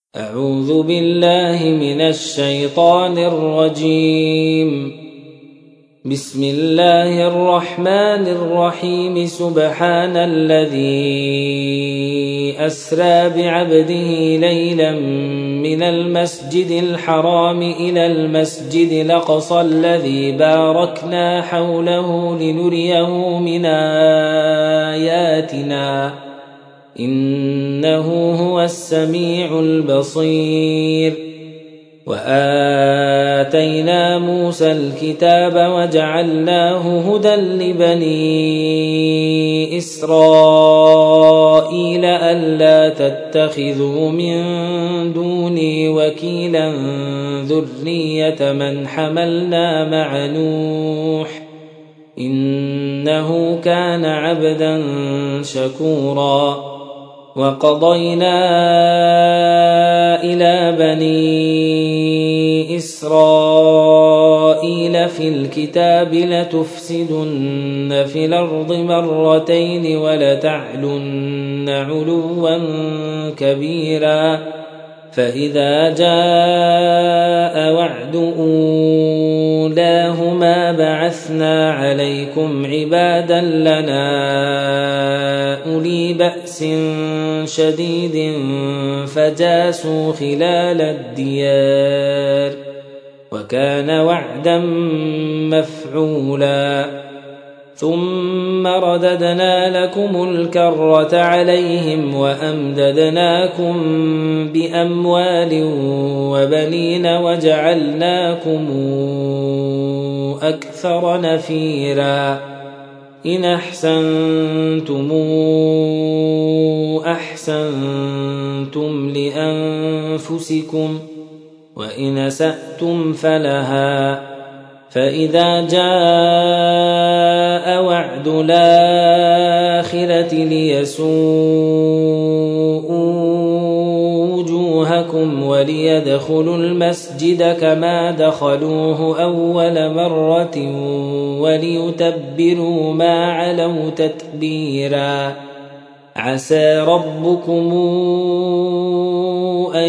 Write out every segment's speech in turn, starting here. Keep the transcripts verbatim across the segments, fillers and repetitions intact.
أعوذ بالله من الشيطان الرجيم. بسم الله الرحمن الرحيم. سبحان الذي أسرى بعبده ليلا من المسجد الحرام إلى المسجد الأقصى الذي باركنا حوله لنريه من آياتنا إنه هو السميع البصير. وآتينا موسى الكتاب وجعلناه هدى لبني إسرائيل ألا تتخذوا من دوني وكيلا ذرية من حملنا مع نوح إنه كان عبدا شكورا. وقضينا إلى بني إسرائيل في الكتاب لتفسدن في الأرض مرتين ولتعلن علوا كبيرا. فإذا جاء وعد أولاهما بعثنا عليكم عبادا لنا أولي بأس شديد فجاسوا خلال الديار وكان وعدا مفعولا. ثم رددنا لكم الكرة عليهم وأمددناكم بأموال وبنين وجعلناكم أكثر نفيرا. إن أحسنتم أحسنتم لأنفسكم وإن أسأتم فلها. فإذا جاء وعد الآخرة ليسوءوا وجوهكم وليدخلوا المسجد كما دخلوه أول مرة وليتبروا ما علوا تتبيرا. عسى ربكم أن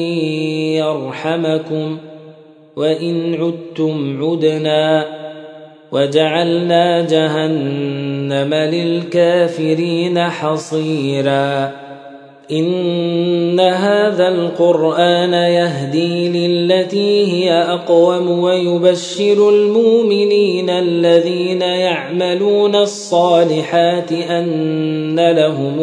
يرحمكم وإن عدتم عدنا وجعلنا جهنم للكافرين حصيرا. إن هذا القرآن يهدي للتي هي أقوم ويبشر المؤمنين الذين يعملون الصالحات أن لهم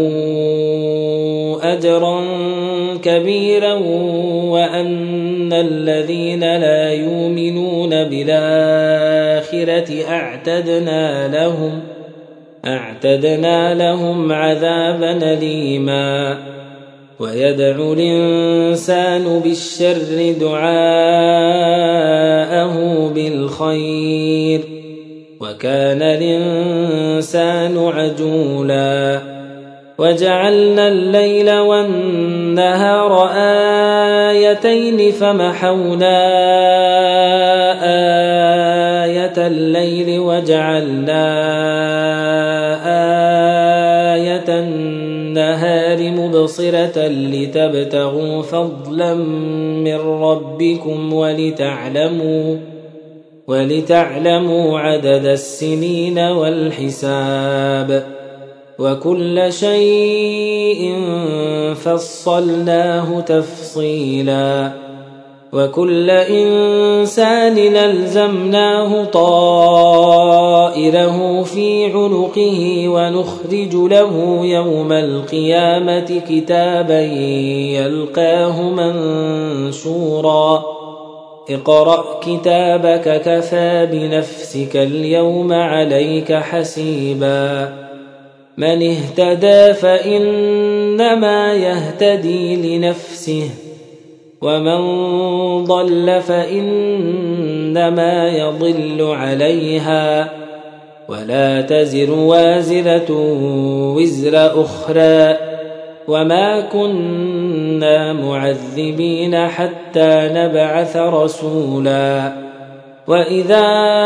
أجرا كبيرا وأن الذين لا يؤمنون بالآخرة أعتدنا لهم أعتدنا لهم عذابا أليما. ويدعو الإنسان بالشر دعاءه بالخير وكان الإنسان عجولا. وجعلنا الليل والنهار آيتين فمحونا آية الليل وجعلنا آية النهار مبصرة لتبتغوا فضلا من ربكم ولتعلموا ولتعلموا عدد السنين والحساب وكل شيء فصلناه تفصيلا. وكل إنسان ألزمناه طائره في عنقه ونخرج له يوم القيامة كتابا يلقاه منشورا. اقرأ كتابك كفى بنفسك اليوم عليك حسيبا. من اهتدى فإنما يهتدي لنفسه ومن ضل فإنما يضل عليها ولا تزر وازرة وزر أخرى وما كنا معذبين حتى نبعث رسولا. وإذا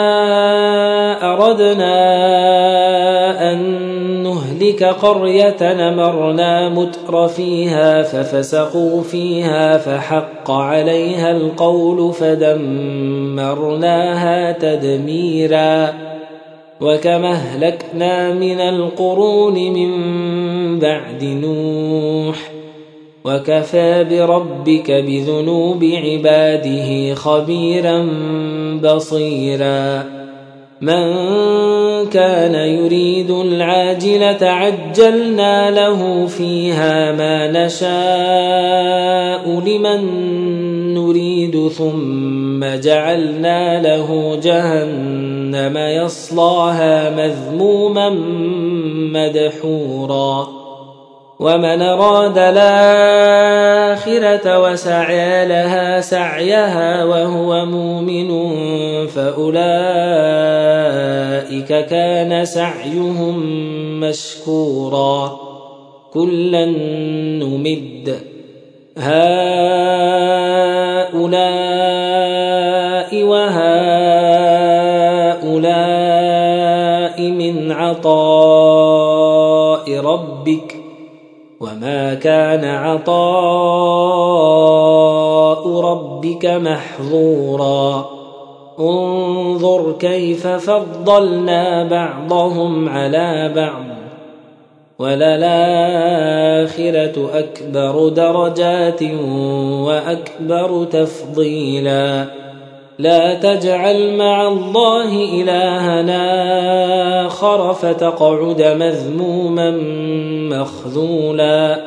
أردنا أن نهلك قرية أمرنا متر فيها ففسقوا فيها فحق عليها القول فدمرناها تدميرا وكما أهلكنا من القرون من بعد نوح وكفى بربك بذنوب عباده خبيرا بصيرا من كان يريد العاجلة عجلنا له فيها ما نشاء لمن نريد ثم جعلنا له جهنم يصلاها مذموما مدحورا ومن أراد الآخرة وسعى لها سعيها وهو مؤمن فأولئك كان سعيهم مشكورا كلا نمد هؤلاء وهؤلاء من عطاء ربك وما كان عطاء ربك محظورا انظر كيف فضلنا بعضهم على بعض وللآخرة أكبر درجات وأكبر تفضيلا لا تجعل مع الله إلهنا آخر فتقعد مذموما مخذولا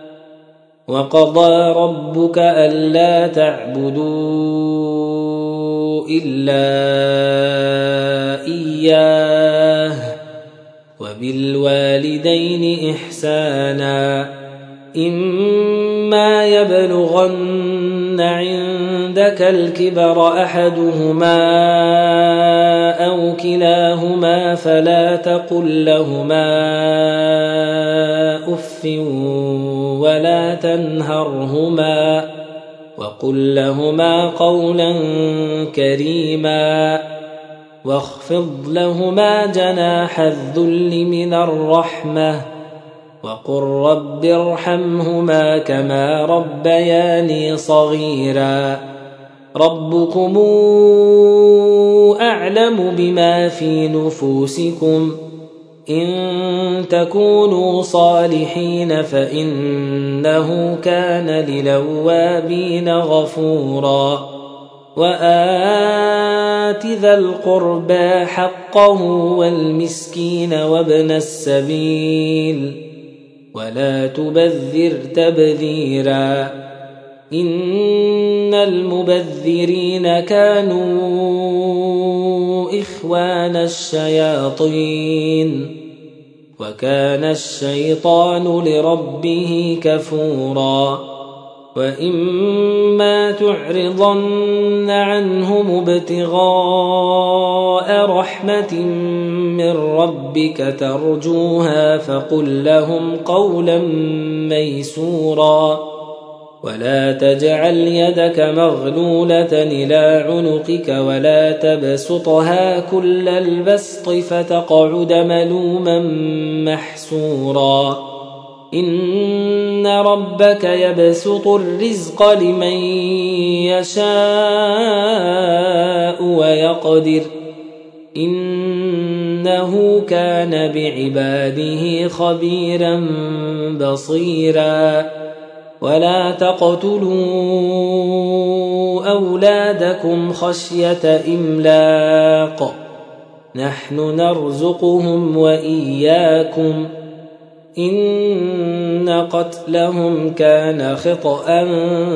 وقضى ربك ألا تعبدوا إلا إياه وبالوالدين إحسانا إما يبلغن عندك الكبر أحدهما أو كلاهما فلا تقل لهما أف ولا تنهرهما وقل لهما قولا كريما واخفض لهما جناح الذل من الرحمة وقل رب ارحمهما كما ربياني صغيرا ربكم أعلم بما في نفوسكم إن تكونوا صالحين فإنه كان للأوابين غفورا وآت ذا القربى حقه والمسكين وابن السبيل ولا تبذر تبذيرا إن المبذرين كانوا إخوان الشياطين وكان الشيطان لربه كفورا وإما تعرضن عنهم ابتغاء رحمة من ربك ترجوها فقل لهم قولا ميسورا ولا تجعل يدك مغلولة إلى عنقك ولا تبسطها كل البسط فتقعد ملوما محسورا إن ربك يبسط الرزق لمن يشاء ويقدر إنه كان بعباده خبيرا بصيرا ولا تقتلوا أولادكم خشية إملاق نحن نرزقهم وإياكم إن قتلهم كان خطأ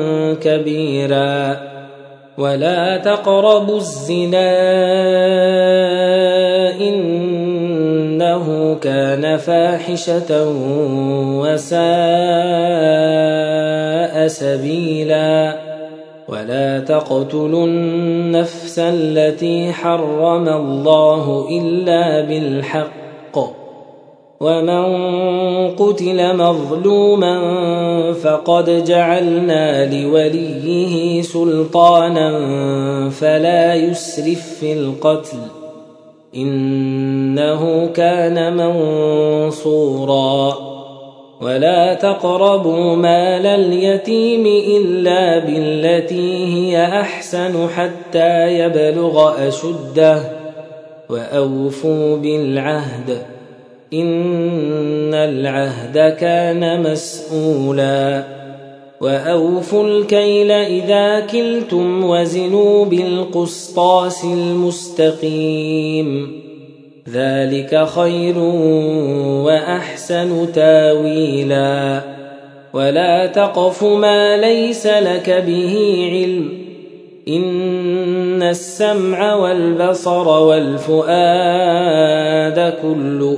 كبيرا ولا تقربوا الزنا إنه كان فاحشة وساء سبيلا ولا تقتلوا النفس التي حرم الله إلا بالحق ومن قتل مظلوما فقد جعلنا لوليه سلطانا فلا يسرف في القتل إنه كان منصورا ولا تقربوا مال اليتيم إلا بالتي هي أحسن حتى يبلغ أشده وأوفوا بالعهد إن العهد كان مسؤولا وأوفوا الكيل إذا كلتم وزنوا بالقسطاس المستقيم ذلك خير وأحسن تاويلا ولا تقف ما ليس لك به علم إن السمع والبصر والفؤاد كل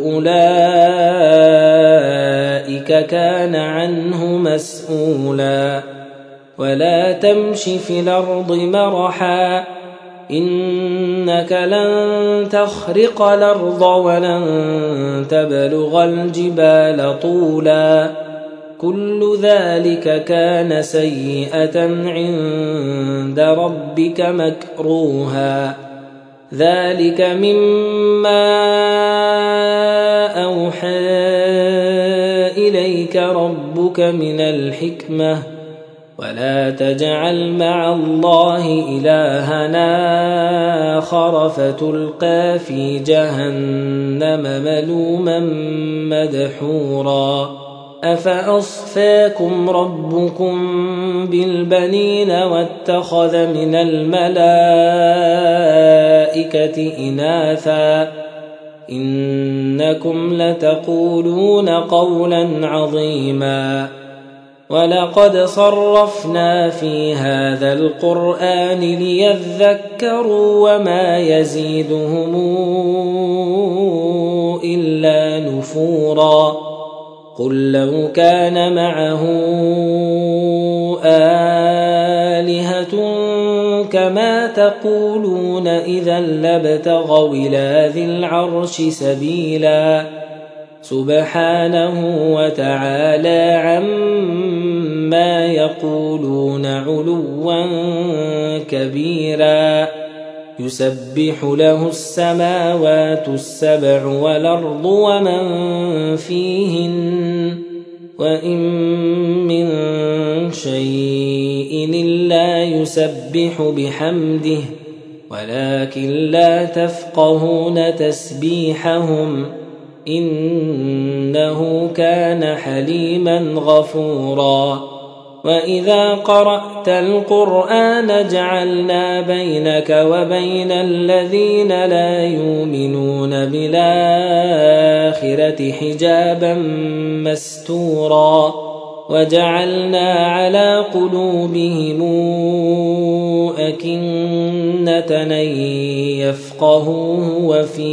أولئك كان عنه مسؤولا ولا تمش في الأرض مرحا إنك لن تخرق الأرض ولن تبلغ الجبال طولا كل ذلك كان سيئة عند ربك مكروها ذلك مما أوحى إليك ربك من الحكمة ولا تجعل مع الله إلهنا آخر فتلقى في جهنم ملوما مدحورا أفأصفاكم ربكم بالبنين واتخذ من الملائكة إناثا إنكم لتقولون قولا عظيما ولقد صرفنا في هذا القرآن ليذكروا وما يزيدهم إلا نفورا قل لو كان معه آلهة كما تقولون إذا لابتغوا إلى ذي العرش سبيلا سبحانه وتعالى عما يقولون علوا كبيرا يسبح له السماوات السبع والأرض ومن فيهن وإن من شيء إلا يسبح بحمده ولكن لا تفقهون تسبيحهم إنه كان حليما غفورا وإذا قرأت القرآن جعلنا بينك وبين الذين لا يؤمنون بالآخرة حجابا مستورا وجعلنا على قلوبهم أكنة أن يفقهوه وفي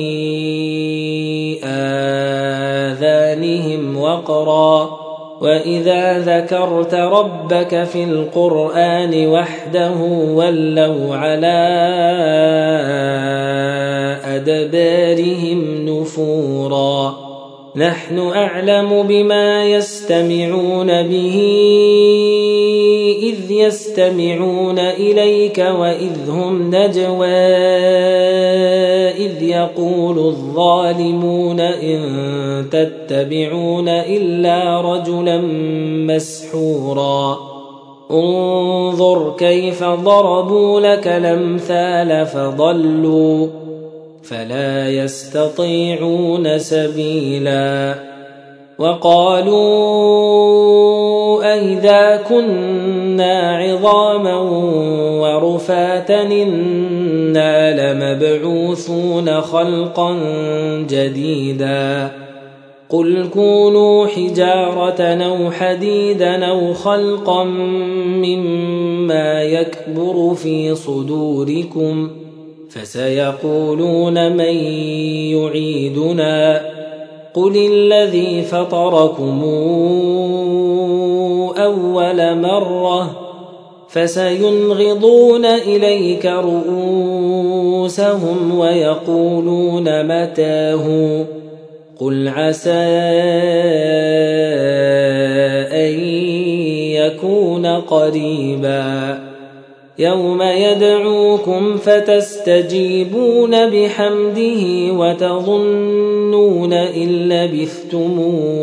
آذانهم وقرا وإذا ذكرت ربك في القرآن وحده ولوا على أدبارهم نفورا نحن أعلم بما يستمعون به إذ يستمعون إليك وإذ هم نجوى إذ يقول الظالمون إن تتبعون إلا رجلا مسحورا انظر كيف ضربوا لك الأمثال فضلوا فلا يستطيعون سبيلا وقالوا أئذا كنا عظاما ورفاتا إنا لمبعوثون خلقا جديدا قل كونوا حجارة أو حديدا أو خلقا مما يكبر في صدوركم فسيقولون من يعيدنا قل الذي فطركم أول مرة فسينغضون إليك رؤوسهم ويقولون متاه قل عسى أن يكون قريبا يوم يدعوكم فتستجيبون بحمده وتظنون إن لبثتم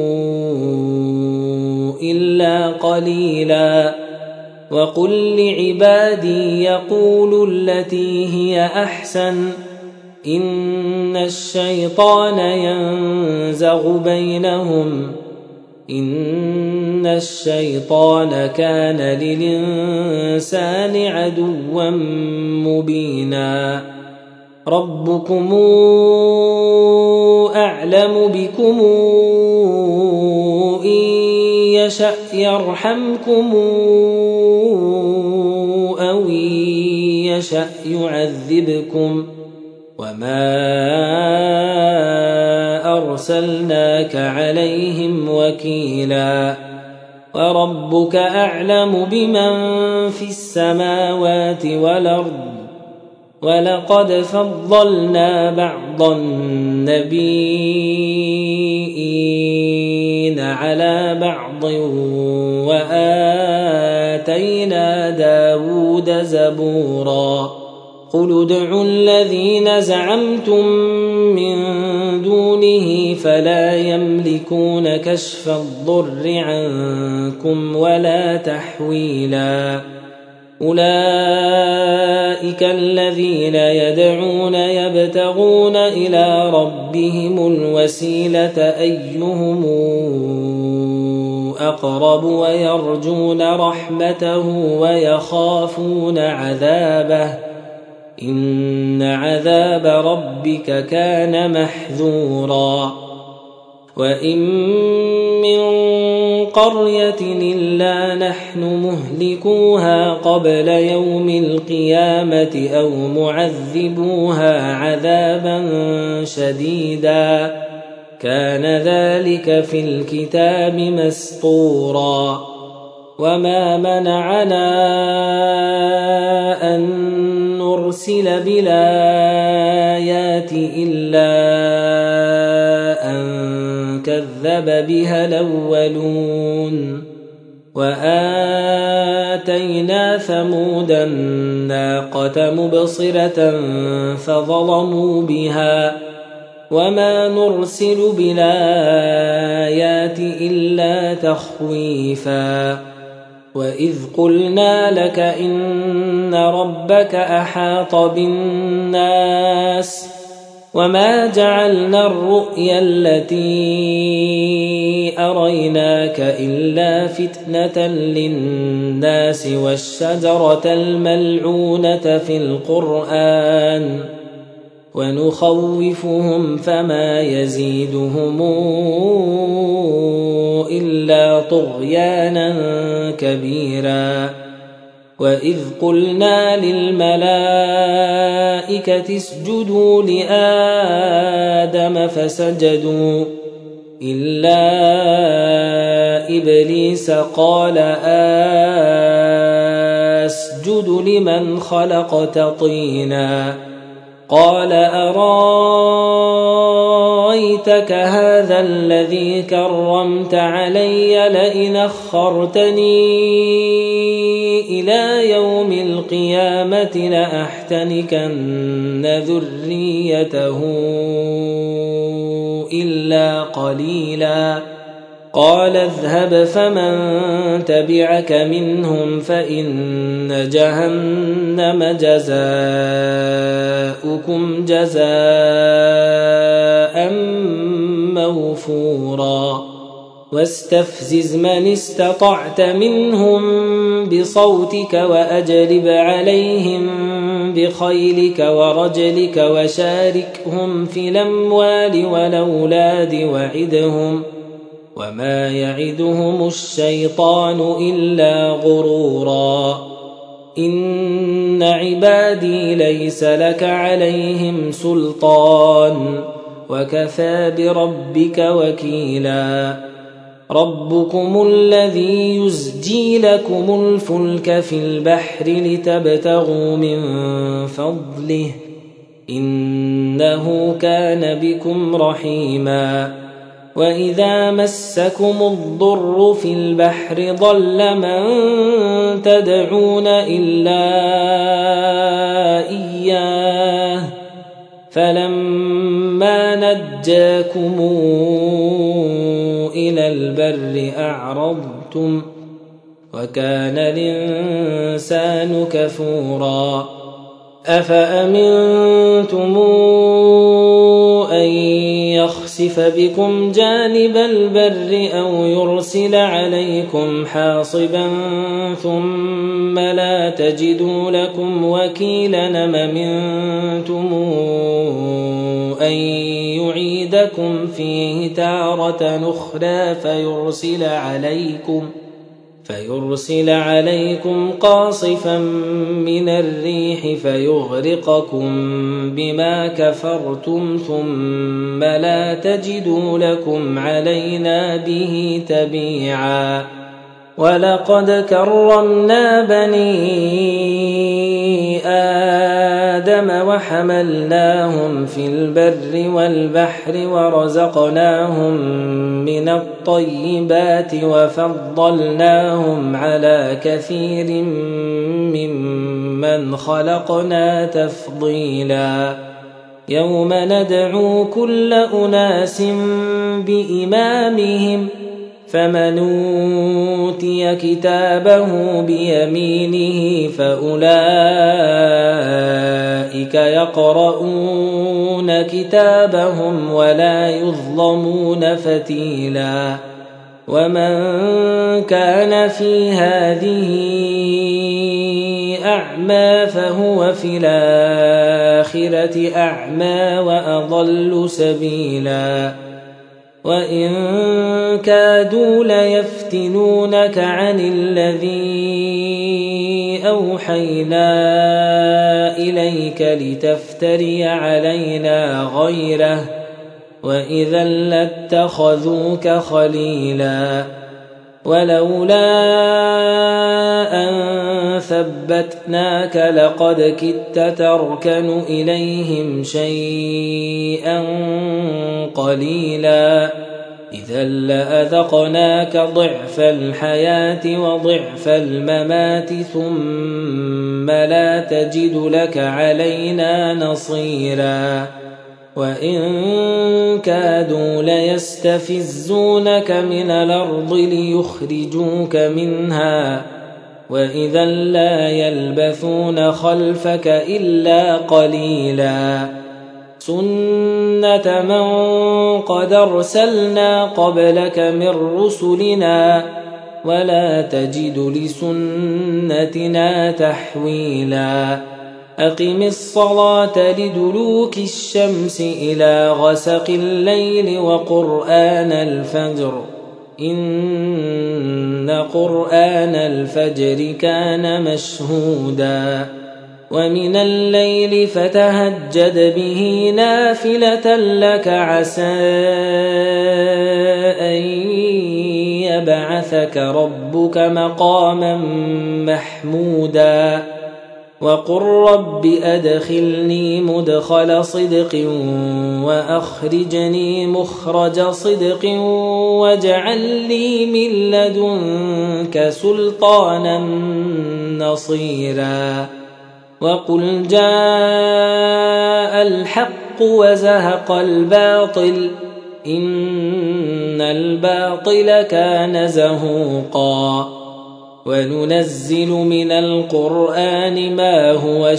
إلا قليلا وقل لعبادي يقولوا التي هي أحسن إن الشيطان ينزغ بينهم إن الشيطان كان للإنسان عدوا مبينا ربكم أعلم بكم إن يشأ يرحمكم أو إن يشأ يعذبكم وما أرسلناك عليهم وكيلا وربك أعلم بمن في السماوات والأرض ولقد فضلنا بعض النبيين على بعض وآتينا داود زبورا قل ادعوا الذين زعمتم من دونه فلا يملكون كشف الضر عنكم ولا تحويلا أولئك الذين يدعون يبتغون إلى ربهم الوسيلة أيهم أقرب ويرجون رحمته ويخافون عذابه إن عذاب ربك كان محذورا وإن من قرية إلا نحن مهلكوها قبل يوم القيامة أو معذبوها عذابا شديدا كان ذلك في الكتاب مسطورا وما منعنا أن نرسل بالآيات إلا أن كذب بها الأولون وآتينا ثمود الناقة مبصرة فظلموا بها وما نرسل بالآيات إلا تخويفا وإذ قلنا لك إن ربك أحاط بالناس وما جعلنا الرؤيا التي أريناك إلا فتنة للناس والشجرة الملعونة في القرآن ونخوفهم فما يزيدهم إلا طغيانا كبيرا وإذ قلنا للملائكة اسجدوا لآدم فسجدوا إلا إبليس قال أسجد لمن خلقت طينا قال أرايتك هذا الذي كرمت علي لئن أخرتني إلى يوم القيامة لأحتنكن ذريته إلا قليلا قال اذهب فمن تبعك منهم فإن جهنم جزاؤكم جزاء موفورا واستفزز من استطعت منهم بصوتك وأجلب عليهم بخيلك ورجلك وشاركهم في الأموال والأولاد وعدهم وما يعدهم الشيطان إلا غرورا إن عبادي ليس لك عليهم سلطان وكفى بربك وكيلا ربكم الذي يزجي لكم الفلك في البحر لتبتغوا من فضله إنه كان بكم رحيما وإذا مسكم الضر في البحر ضل من تدعون إلا إياه فلما نجاكم إلى البر أعرضتم وكان الإنسان كفورا أفأمنتم أن يخسف بكم جانب البر أو يرسل عليكم حاصبا ثم لا تجدوا لكم وكيلا أم أمنتم أن يعيدكم فيه تارة أخرى فيرسل عليكم فيرسل عليكم قاصفا من الريح فيغرقكم بما كفرتم ثم لا تجدوا لكم علينا به تبيعا ولقد كرمنا بني آدم وحملناهم في البر والبحر ورزقناهم من الطيبات وفضلناهم على كثير ممن خلقنا تفضيلا يوم ندعو كل أناس بإمامهم فمن أوتي كتابه بيمينه فأولئك يقرؤون كتابهم ولا يظلمون فتيلا ومن كان في هذه أعمى فهو في الآخرة أعمى وأضل سبيلا وإن كادوا ليفتنونك عن الذي أوحينا إليك لتفتري علينا غيره وإذا لاتخذوك خليلا ولولا أن ثبتناك لقد كدت تركن إليهم شيئا قليلا إذا لأذقناك ضعف الحياة وضعف الممات ثم لا تجد لك علينا نصيرا وإن كادوا ليستفزونك من الأرض ليخرجوك منها وإذا لا يلبثون خلفك إلا قليلا سنة من قد أرسلنا قبلك من رسلنا ولا تجد لسنتنا تحويلا أقم الصلاة لدلوك الشمس إلى غسق الليل وقرآن الفجر إن قرآن الفجر كان مشهودا ومن الليل فتهجد به نافلة لك عسى أن يبعثك ربك مقاما محمودا وقل رب أدخلني مدخل صدق وأخرجني مخرج صدق واجعل لي من لدنك سلطانا نصيرا وقل جاء الحق وزهق الباطل إن الباطل كان زهوقا وننزل من القرآن ما هو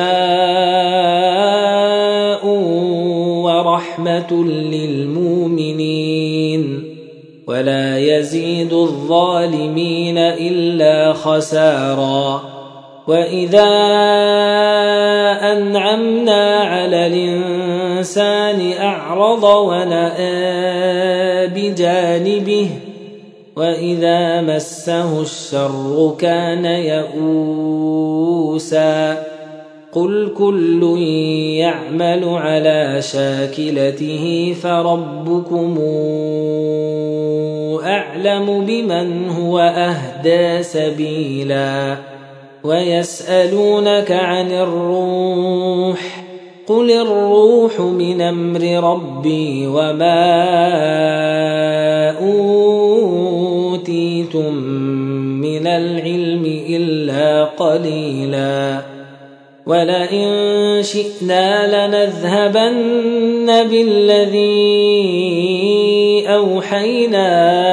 شفاء ورحمة للمؤمنين ولا يزيد الظالمين إلا خسارا وإذا أنعمنا على الإنسان أعرض ونأى بجانبه وإذا مسه الشر كان يئوسا قل كل يعمل على شاكلته فربكم أعلم بمن هو أهدى سبيلا ويسألونك عن الروح قل الروح من أمر ربي وما أوتيتم من العلم إلا قليلا ولئن شئنا لنذهبن بالذي أوحينا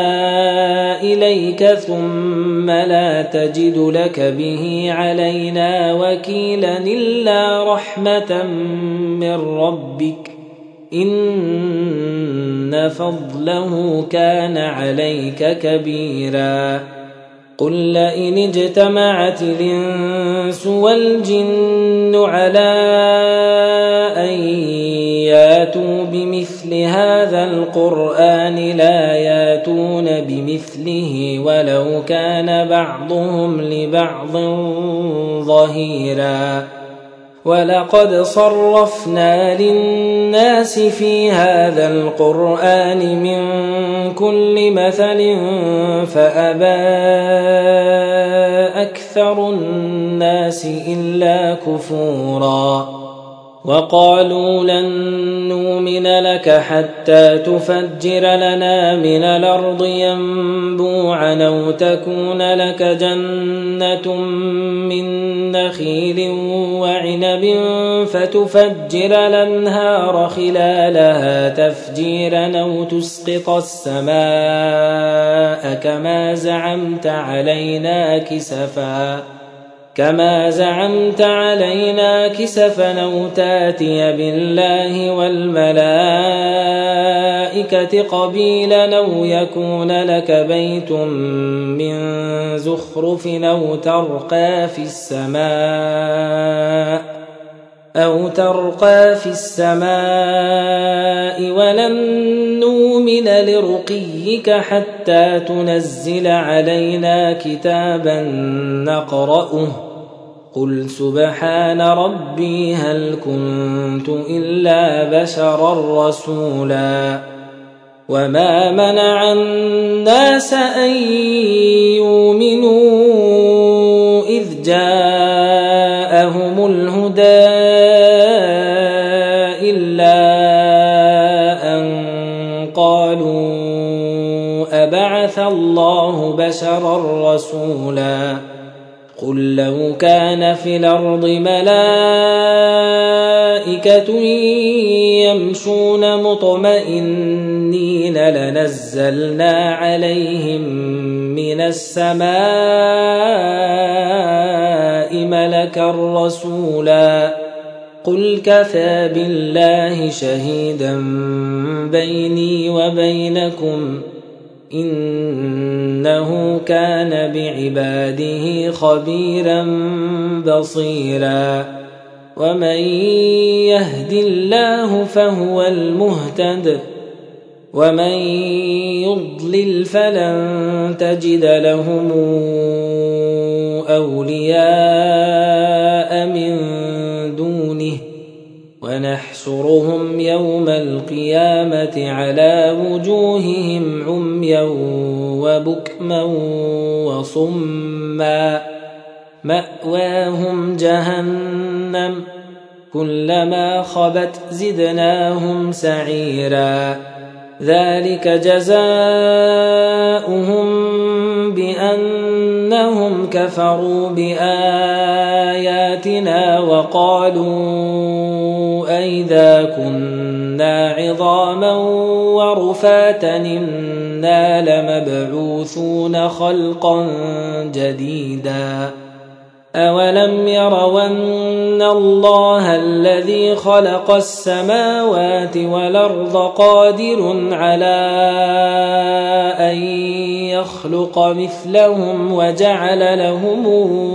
إليك ثم لا تجد لك به علينا وكيلا إلا رحمة من ربك إن فضله كان عليك كبيرا قل لئن اجتمعت الإنس والجن على أن ياتوا بمثل هذا القرآن لا ياتون بمثله ولو كان بعضهم لبعض ظهيرا ولقد صرفنا للناس في هذا القرآن من كل مثل فأبى أكثر الناس إلا كفورا وقالوا لن نؤمن لك حتى تفجر لنا من الأرض ينبوعا أو تكون لك جنة من نخيل وعنب فتفجر الأنهار خلالها تفجيرا أو تسقط السماء كما زعمت علينا كسفا كما زعمت علينا كسفا أو تاتي بالله والملائكة قبيلا أو يكون لك بيت من زخرف أو ترقى في السماء أو ترقى في السماء ولن نؤمن لرقيك حتى تنزل علينا كتابا نقرأه قل سبحان ربي هل كنت إلا بشرا رسولا وما منع الناس أن يؤمنوا إذ جاءهم الهدى إلا أن قالوا أبعث الله بشرا رسولا قل لو كان في الأرض ملائكة يمشون مطمئنين لنزلنا عليهم من السماء ملكا رسولا قل كفى بالله شهيدا بيني وبينكم إنه كان بعباده خبيرا بصيرا ومن يهد الله فهو المهتد ومن يضلل فلن تجد لهم أولياء من دونه ونحشرهم يوم القيامة على وجوههم عميا وبكما وصما مأواهم جهنم كلما خبت زدناهم سعيرا ذلك جزاؤهم بأنهم كفروا بآياتنا وقالوا أئذا كنا عظاما ورفاتا إنا لمبعوثون خلقا جديدا أولم يروا أن الله الذي خلق السماوات والأرض قادر على أن يخلق مثلهم وجعل لهم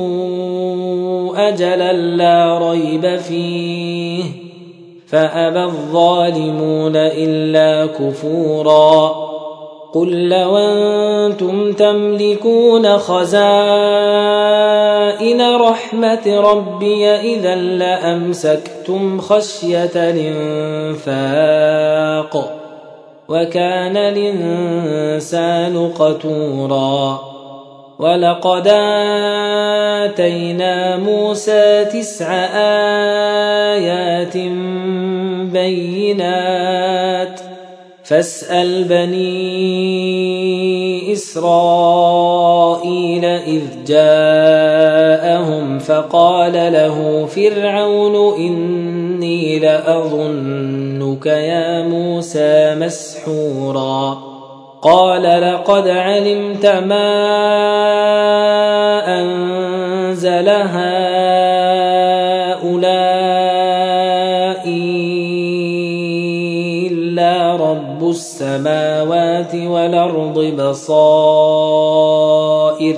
أجلا لا ريب فيه فأبى الظالمون إلا كفورا قل لو أنتم تملكون خزائن رحمة ربي إذا لأمسكتم خشية الإنفاق وكان الإنسان قتورا ولقد آتينا موسى تسع آيات بالبينات فاسأل بني إسرائيل إذ جاءهم فقال له فرعون إني لأظنك يا موسى مسحورا قال لقد علمت ما أنزل هؤلاء إلا رب السماوات والأرض بصائر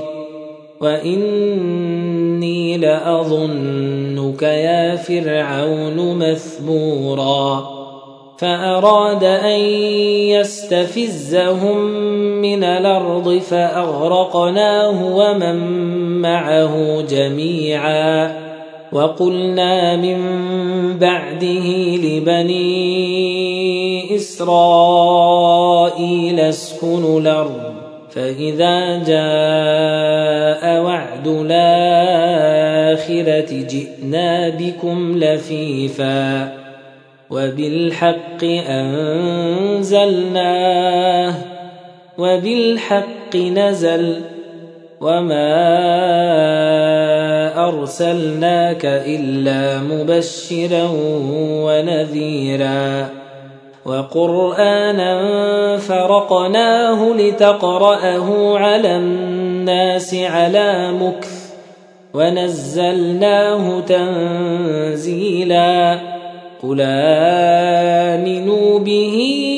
وإني لأظنك يا فرعون مثبورا فأراد أن يستفزهم من الأرض فأغرقناه ومن معه جميعا وقلنا من بعده لبني إسرائيل اسكنوا الأرض فإذا جاء وعد الآخرة جئنا بكم لفيفا وبالحق أنزلناه وبالحق نزل وما أرسلناك إلا مبشرا ونذيرا وقرآنا فرقناه لتقرأه على الناس على مكث ونزلناه تنزيلا قل آمنوا به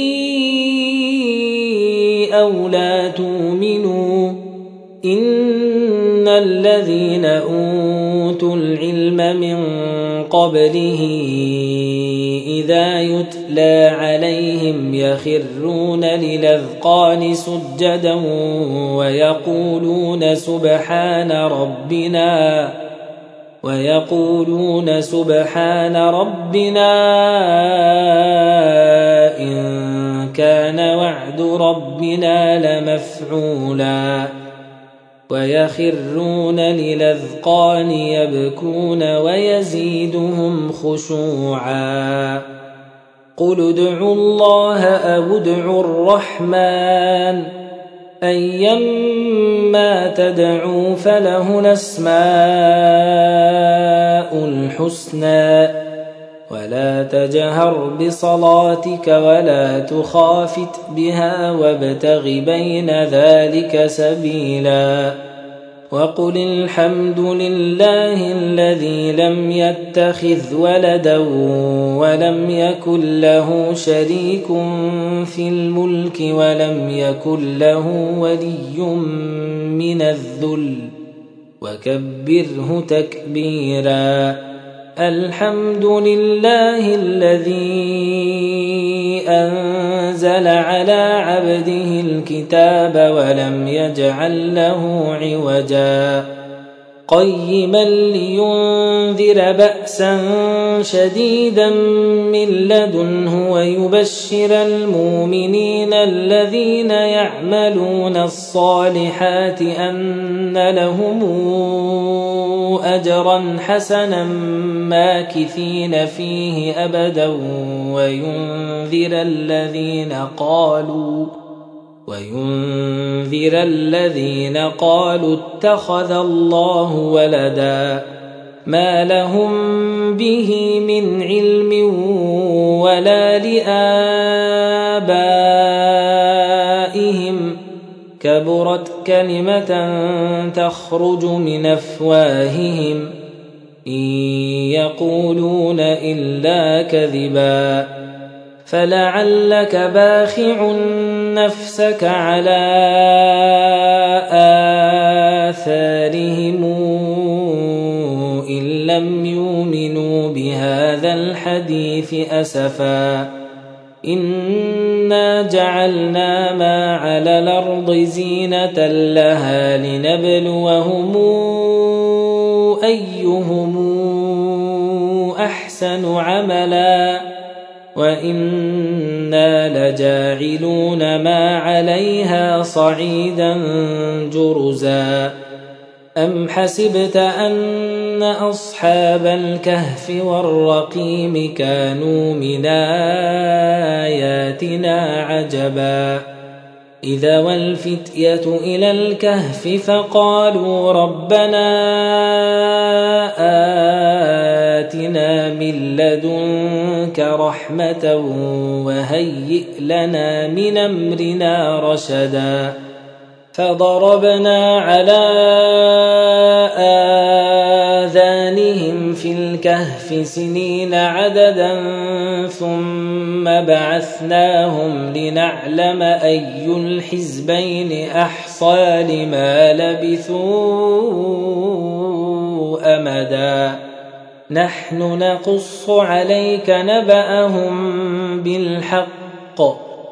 أو لا تؤمنوا إن الذين أوتوا العلم من قبله إذا يتلى عليهم يخرون للأذقان سجدا ويقولون سبحان ربنا ويقولون سبحان ربنا إن كان وعد ربنا لمفعولا ويخرون للأذقان يبكون ويزيدهم خشوعا قل ادعوا الله أو ادعوا الرحمن أيما تدعوا فله الأسماء الحسنى ولا تجهر بصلاتك ولا تخافت بها وابتغ بين ذلك سبيلا وقل الحمد لله الذي لم يتخذ ولدا ولم يكن له شريك في الملك ولم يكن له ولي من الذل وكبره تكبيرا الحمد لله الذي أنزل على عبده الكتاب ولم يجعل له عوجا قيما لينذر بأسا شديدا من لدنه ويبشر المؤمنين الذين يعملون الصالحات أن لهم أجرا حسنا ماكثين فيه أبدا وينذر الذين قالوا وينذر الذين قالوا اتخذ الله ولدا ما لهم به من علم ولا لآبائهم كبرت كلمة تخرج من أفواههم إن يقولون إلا كذبا فلعلك باخع نفسك على آثارهم إن لم يؤمنوا بهذا الحديث أسفا إنا جعلنا ما على الأرض زينة لها لنبلوهم أيهم أحسن عملا وإنا لجاعلون ما عليها صعيدا جرزا أم حسبت أن أصحاب الكهف والرقيم كانوا من آياتنا عجبا إذا والفتية إلى الكهف فقالوا ربنا آتنا من لدنك رحمة وهيئ لنا من أمرنا رشدا فضربنا على آذانهم في الكهف سنين عددا ثم بعثناهم لنعلم أي الحزبين أحصى لما لبثوا أمدا نحن نقص عليك نبأهم بالحق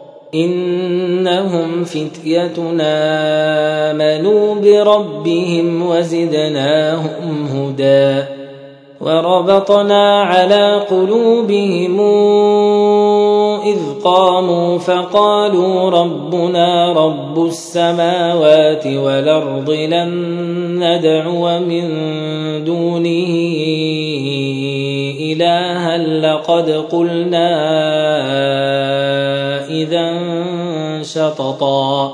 إنهم فتيتنا آمنوا بربهم وزدناهم هدى وربطنا على قلوبهم إذ قاموا فقالوا ربنا رب السماوات والأرض لن ندعو من دونه إلها لقد قلنا إذا شططا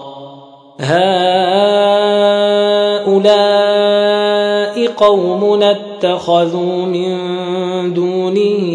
هؤلاء قومنا اتخذوا من دونه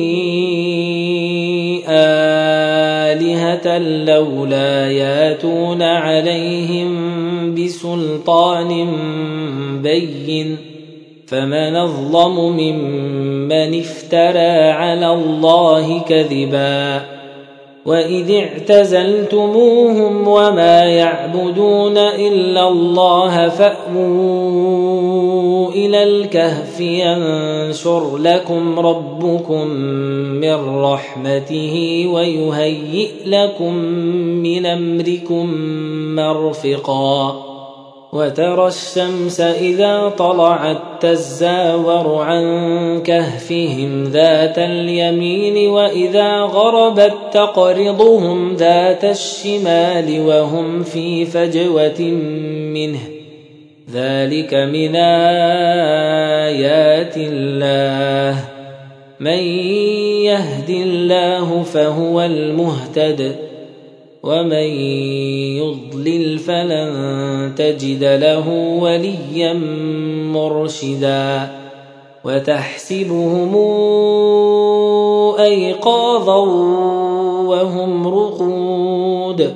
آلهة لولا ياتون عليهم بسلطان بين فمن أظلم ممن افترى على الله كذبا وإذ اعتزلتموهم وما يعبدون إلا الله فأووا إلى الكهف ينشر لكم ربكم من رحمته ويهيئ لكم من أمركم مرفقا وترى الشمس إذا طلعت تزاور عن كهفهم ذات اليمين وإذا غربت تقرضهم ذات الشمال وهم في فجوة منه ذلك من آيات الله من يهد الله فهو المهتد ومن يضلل فلن تجد له وليا مرشدا وتحسبهم أيقاظا وهم رقود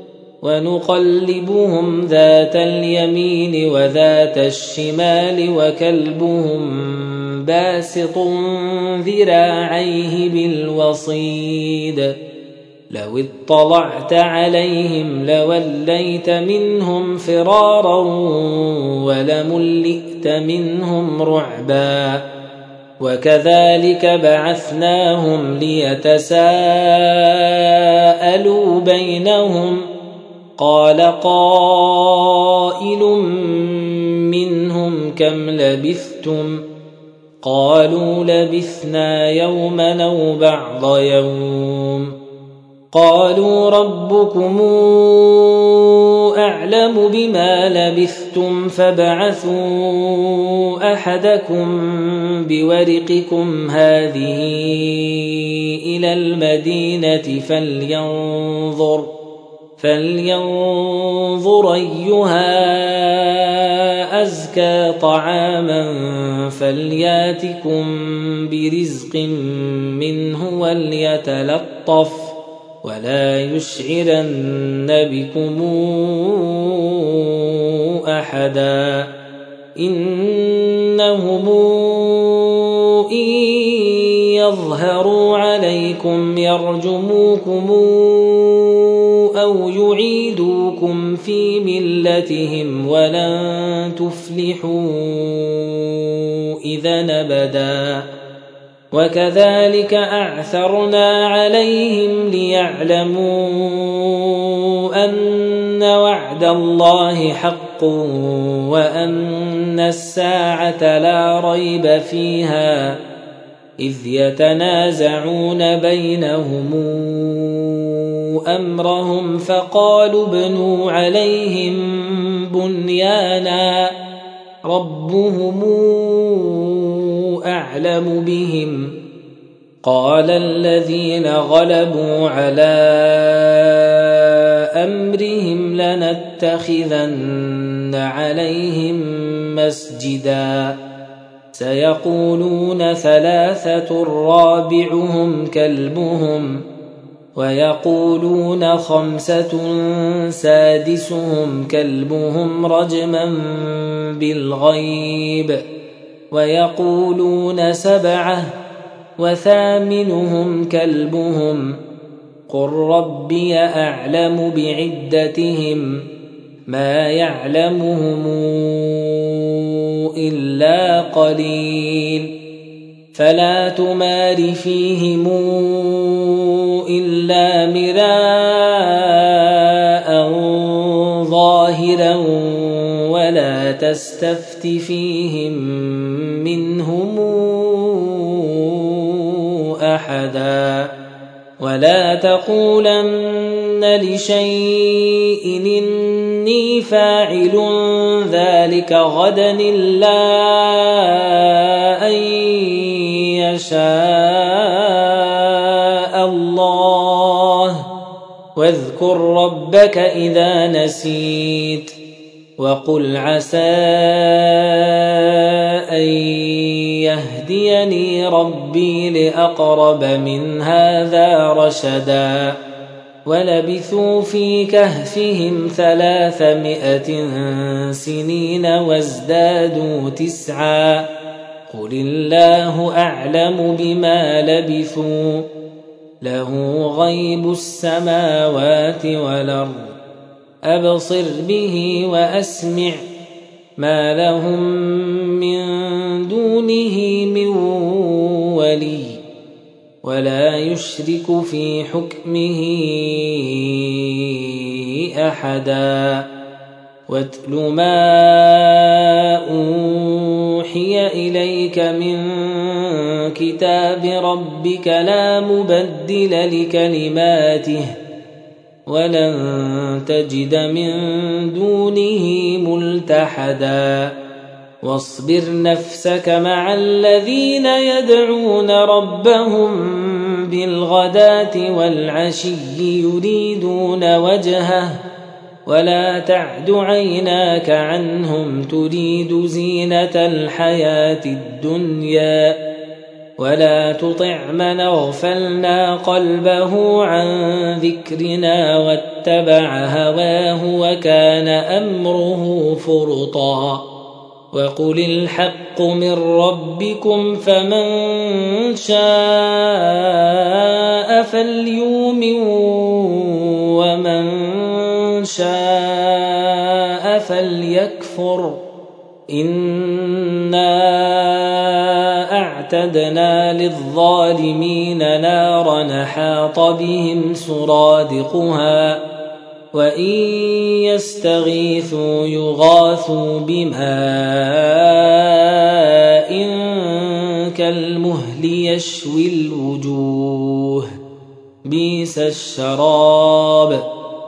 ونقلبهم ذات اليمين وذات الشمال وكلبهم باسط ذراعيه بالوصيد لو اطلعت عليهم لوليت منهم فرارا ولملئت منهم رعبا وكذلك بعثناهم ليتساءلوا بينهم قال قائل منهم كم لبثتم قالوا لبثنا يوما أو بعض يوم قالوا ربكم أعلم بما لبثتم فابعثوا أحدكم بورقكم هذه إلى المدينة فلينظر فلينظر أيها أزكى طعاما فلياتكم برزق منه وليتلطف ولا يشعرن بكم أحدا إنهم إن يظهروا عليكم يرجموكم أو يعيدوكم في ملتهم ولن تفلحوا إذا أبدا وكذلك أعثرنا عليهم ليعلموا أن وعد الله حق وأن الساعة لا ريب فيها إذ يتنازعون بينهم أمرهم فقالوا ابنوا عليهم بنيانا ربهم أعلم بهم. قال الذين غلبوا على أمرهم لنتخذن عليهم مسجدا سيقولون ثلاثة رابعهم كلبهم ويقولون خمسة سادسهم كلبهم رجما بالغيب ويقولون سبعة وثامنهم كلبهم قل ربي أعلم بعدتهم ما يعلمهم إلا قليل فلا تمار فيهم إلا مراء ظاهرا ولا تستفت فيهم منهم أحدا ولا تقولن لشيء إني فاعل ذلك غدا إلا أن يشاء الله واذكر ربك إذا نسيت وقل عسى أن يهديني ربي لأقرب من هذا رشدا ولبثوا في كهفهم ثلاثمائة سنين وازدادوا تسعا قل الله أعلم بما لبثوا له غيب السماوات والأرض أبصر به وأسمع ما لهم من دونه من ولي ولا يشرك في حكمه أحدا واتل ما أوحي إليك من كتاب ربك لا مبدل لكلماته ولن تجد من دونه ملتحدا واصبر نفسك مع الذين يدعون ربهم بالغداة والعشي يريدون وجهه ولا تعد عيناك عنهم تريد زينة الحياة الدنيا ولا تطع من اغفلنا قلبه عن ذكرنا واتبع هواه وكان أمره فرطا وقل الحق من ربكم فمن شاء فليؤمن ومن شاء فليكفر إنا أعتدنا للظالمين نارا حاط بهم سرادقها وإن يستغيثوا يغاثوا بماء كالمهل يشوي الوجوه بئس الشراب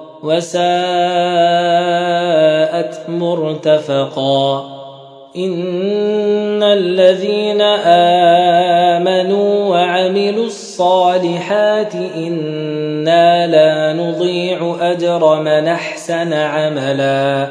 وساءت مرتفقا إن الذين آمنوا وعملوا الصالحات إنا لا نضيع أجر من أحسن عملا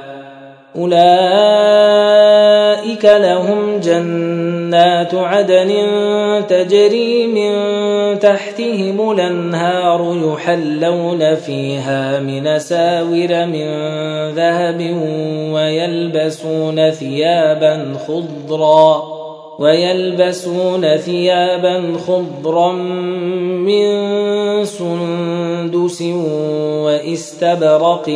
أولئك لهم جنات عدن تجري من تحتهم الأنهار يحلون فيها من أساور من ذهب ويلبسون ثيابا خضرا ويلبسون ثيابا خضرا من سندس واستبرق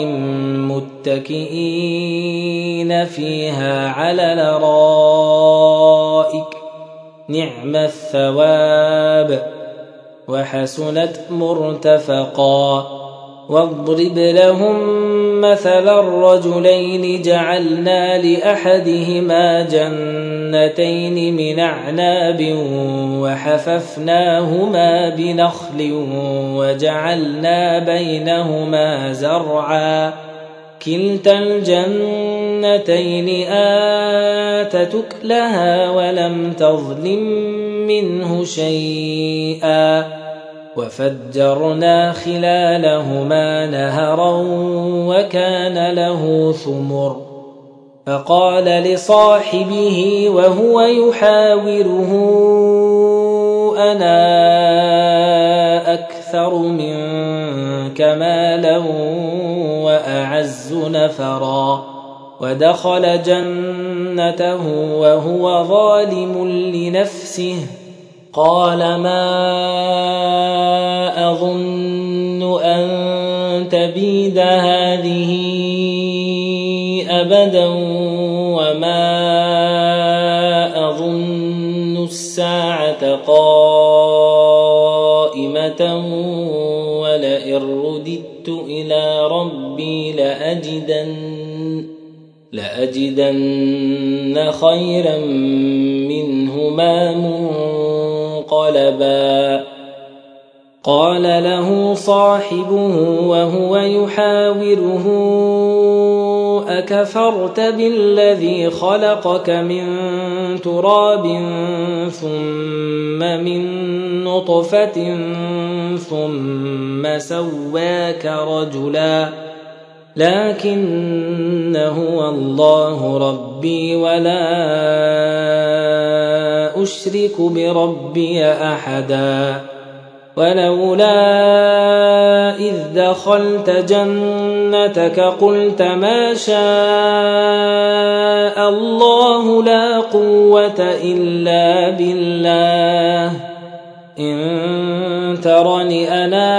متكئين فيها على الأرائك نعم الثواب وحسنت مرتفقا واضرب لهم مثل الرجلين جعلنا لأحدهما جنتين من أعناب وحففناهما بنخل وجعلنا بينهما زرعا كلتا الجنتين جنتين آتت أكلها ولم تظلم منه شيئا وفجرنا خلالهما نهرا وكان له ثمر فقال لصاحبه وهو يحاوره أنا أكثر منك مالا وأعز نفرا ودخل جنته وهو ظالم لنفسه قال ما أظن أن تبيد هذه أبدا وما أظن الساعة قائمة ولئن رددت إلى ربي لأجدن لأجدن خيرا منهما منقلبا قال له صاحبه وهو يحاوره أكفرت بالذي خلقك من تراب ثم من نطفة ثم سواك رجلا لكن هو الله ربي ولا أشرك بربي أحدا ولولا إذ دخلت جنتك قلت ما شاء الله لا قوة إلا بالله إن ترني أنا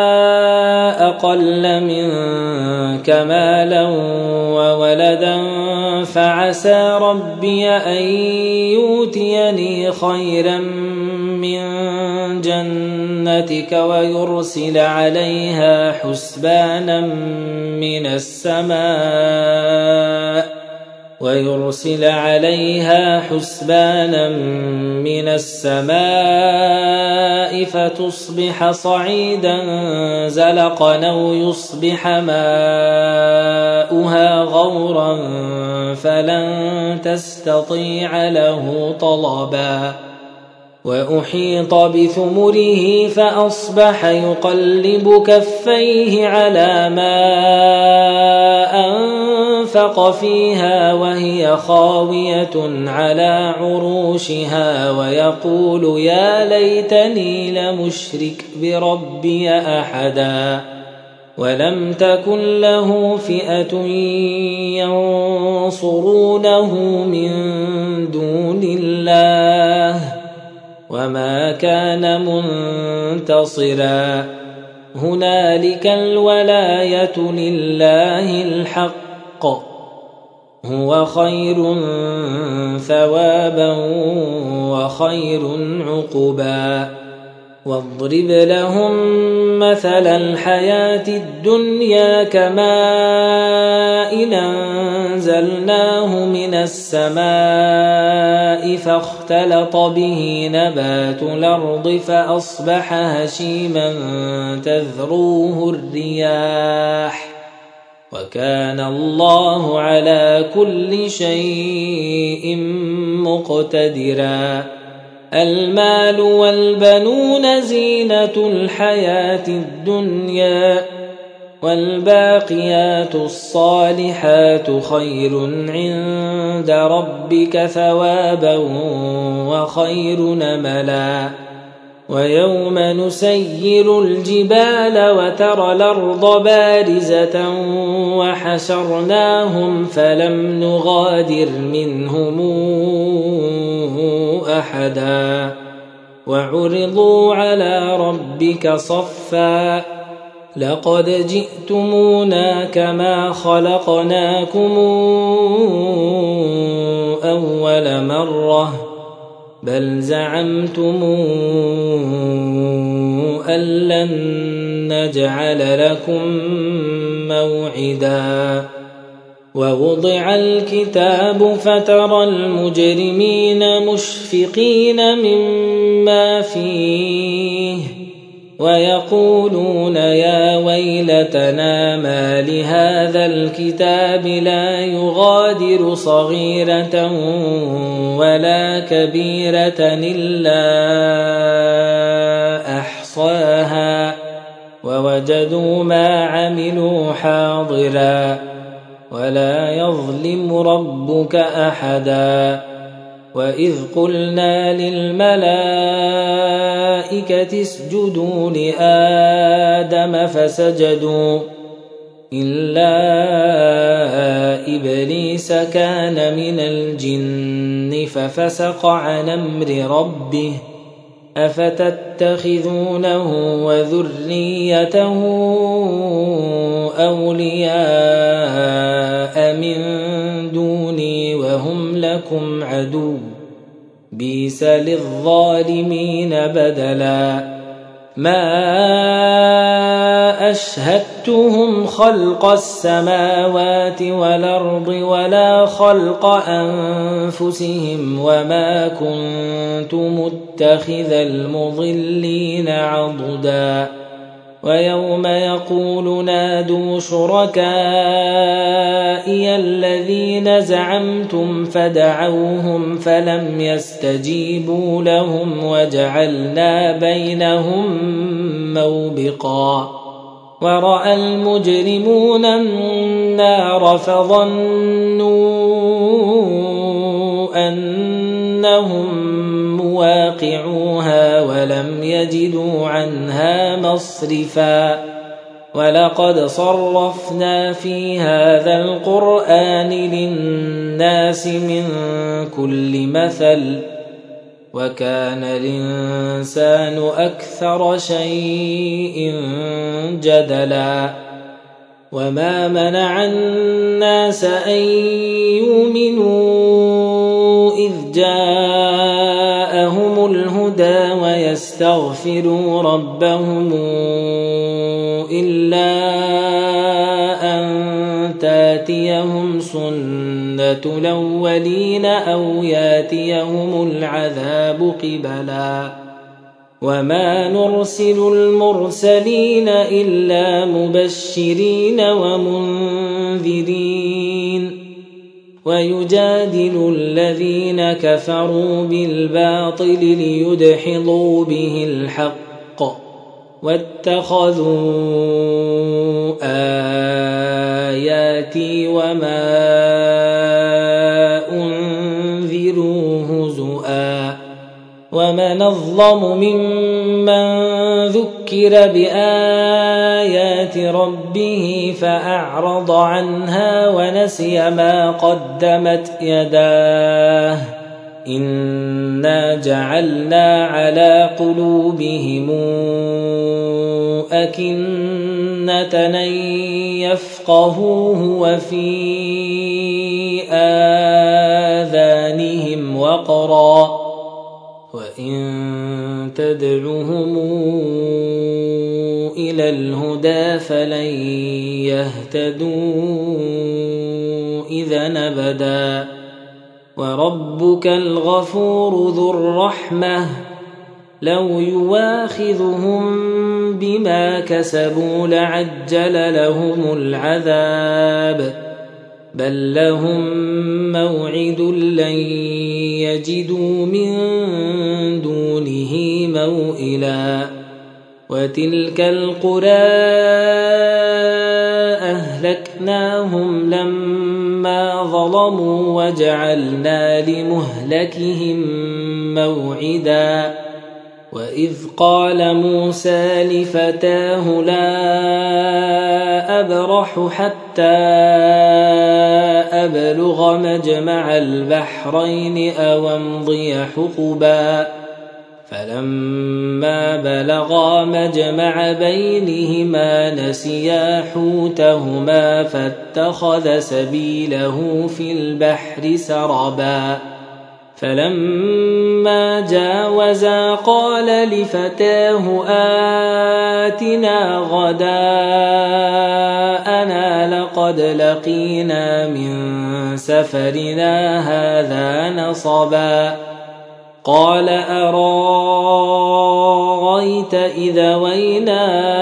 أقل منك مالا وولدا فعسى ربي أن يؤتيني خيرا من جنتك ويرسل عليها حسبانا من السماء ويرسل عليها حسبانا من السماء فتصبح صعيدا زلقا أو يصبح ماؤها غورا فلن تستطيع له طلبا وأحيط بثمره فأصبح يقلب كفيه على ما أنفق فيها وهي خاوية على عروشها ويقول يا ليتني لمشرك بربي أحدا ولم تكن له فئة ينصرونه من دون الله وما كان منتصرا هنالك الولاية لله الحق هو خير ثوابا وخير عقبا واضرب لهم مثل الحياة الدنيا كماء أنزلناه من السماء فاختلط به نبات الأرض فأصبح هشيما تذروه الرياح وكان الله على كل شيء مقتدرا المال والبنون زينة الحياة الدنيا والباقيات الصالحات خير عند ربك ثوابا وخير نملا ويوم نسير الجبال وترى الأرض بارزة وحشرناهم فلم نغادر منهم أحدا وعرضوا على ربك صفا لقد جئتمونا كما خلقناكم أول مرة بل زعمتم أن لن نجعل لكم موعدا ووضع الكتاب فترى المجرمين مشفقين مما فيه ويقولون يا ويلتنا ما لهذا الكتاب لا يغادر صغيرة ولا كبيرة إلا أحصاها ووجدوا ما عملوا حاضرا ولا يظلم ربك أحدا. وإذ قلنا للملائكة اسجدوا لآدم فسجدوا إلا إبليس كان من الجن ففسق عن أمر ربه أفتتخذونه وذريته أولياء من دوني وهم لكم عدو بئس للظالمين بدلا. ما أشهدتهم خلق السماوات والأرض ولا خلق أنفسهم وما كنت متخذ المضلين عضدا. ويوم يقول نادوا شركائي الذين زعمتم فدعوهم فلم يستجيبوا لهم وجعلنا بينهم موبقا. ورأى المجرمون النار فظنوا أنهم مواقعوها ولم يجدوا عنها مصرفا. ولقد صرفنا في هذا القرآن للناس من كل مثل وكان الإنسان أكثر شيء جدلا. وما منع الناس أن يؤمنوا إذ جاءهم الهدى ويستغفروا ربهم إلا أن تاتيهم سنة الأولين أو ياتيهم العذاب قبلا. وما نرسل المرسلين إلا مبشرين ومنذرين ويجادل الذين كفروا بالباطل ليدحضوا به الحق واتخذوا آياتي وما أنذروا هزؤا. ومن أظلم ممن ذكر بآيات ربه فأعرض عنها ونسي ما قدمت يداه إنا جعلنا على قلوبهم أكنة أن يفقهوه وفي آذانهم وقرا وإن تدعهم إلى الهدى فلن يهتدوا إذا أبدا. وربك الغفور ذو الرحمة لو يواخذهم بما كسبوا لعجل لهم العذاب بل لهم موعد لن يجدوا من دونه موئلا. وتلك القرى أهلكناهم لما ظلموا وجعلنا لمهلكهم موعدا. وإذ قال موسى لفتاه لا أبرح حتى أبلغ مجمع البحرين أو أمضي حقبا فلما بلغا مجمع بينهما نسيا حوتهما فاتخذ سبيله في البحر سربا. فلما جاوزا قال لفتاه آتنا غداءنا لقد لقينا من سفرنا هذا نصبا. قال أرايت أرأيت إذا وينا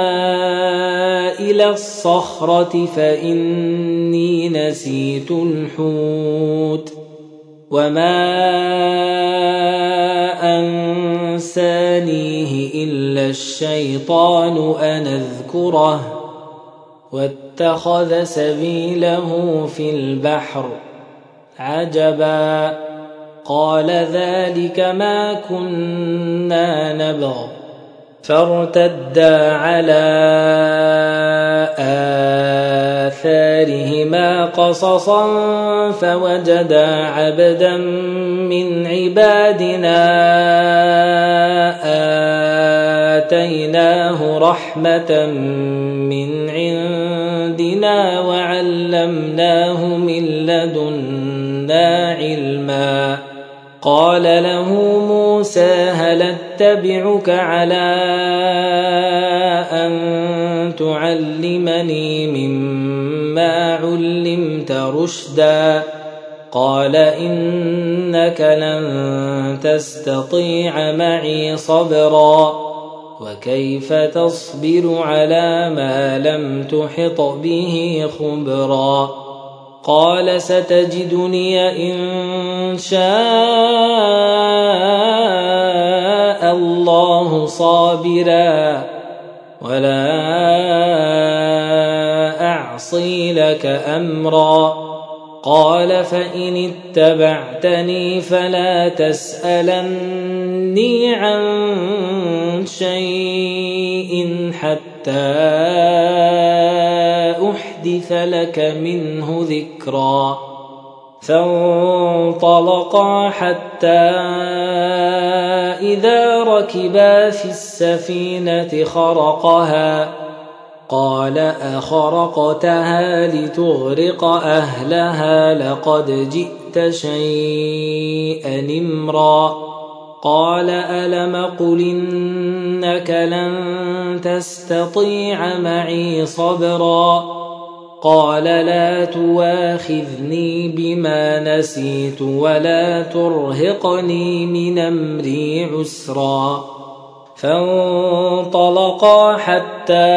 إلى الصخرة فإني نسيت الحوت وما أنسانيه إلا الشيطان أن أذكره واتخذ سبيله في البحر عجبا قال ذلك ما كنا نبغ فارتدا على آثارهما قصصا فوجدا عبدا من عبادنا آتيناه رحمة من عندنا وعلمناه من لدنا علما قال له موسى هل اتبعك على أن تعلمني مما علمت رشدا قال إنك لن تستطيع معي صبرا وكيف تصبر على ما لم تحط به خبرا قال ستجدني إن شاء الله صابرا ولا أعصي لك أمرا قال فإن اتبعتني فلا تسألني عن شيء حتى أحدث لك منه ذكرا فانطلقا حتى إذا ركبا في السفينة خرقها قال أخرقتها لتغرق أهلها لقد جئت شيئا إمرا قال ألم قل إنك لن تستطيع معي صبرا قال لا تواخذني بما نسيت ولا ترهقني من أمري عسرا فانطلقا حتى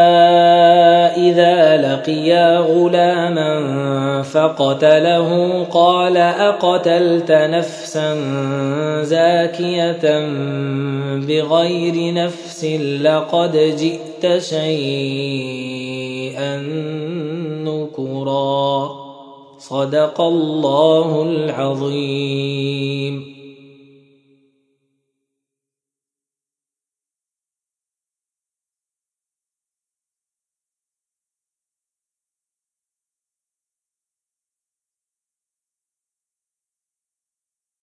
إذا لقيا غلاما فقتله قال أقتلت نفسا زاكية بغير نفس لقد جئت شيئا نكرا صدق الله العظيم.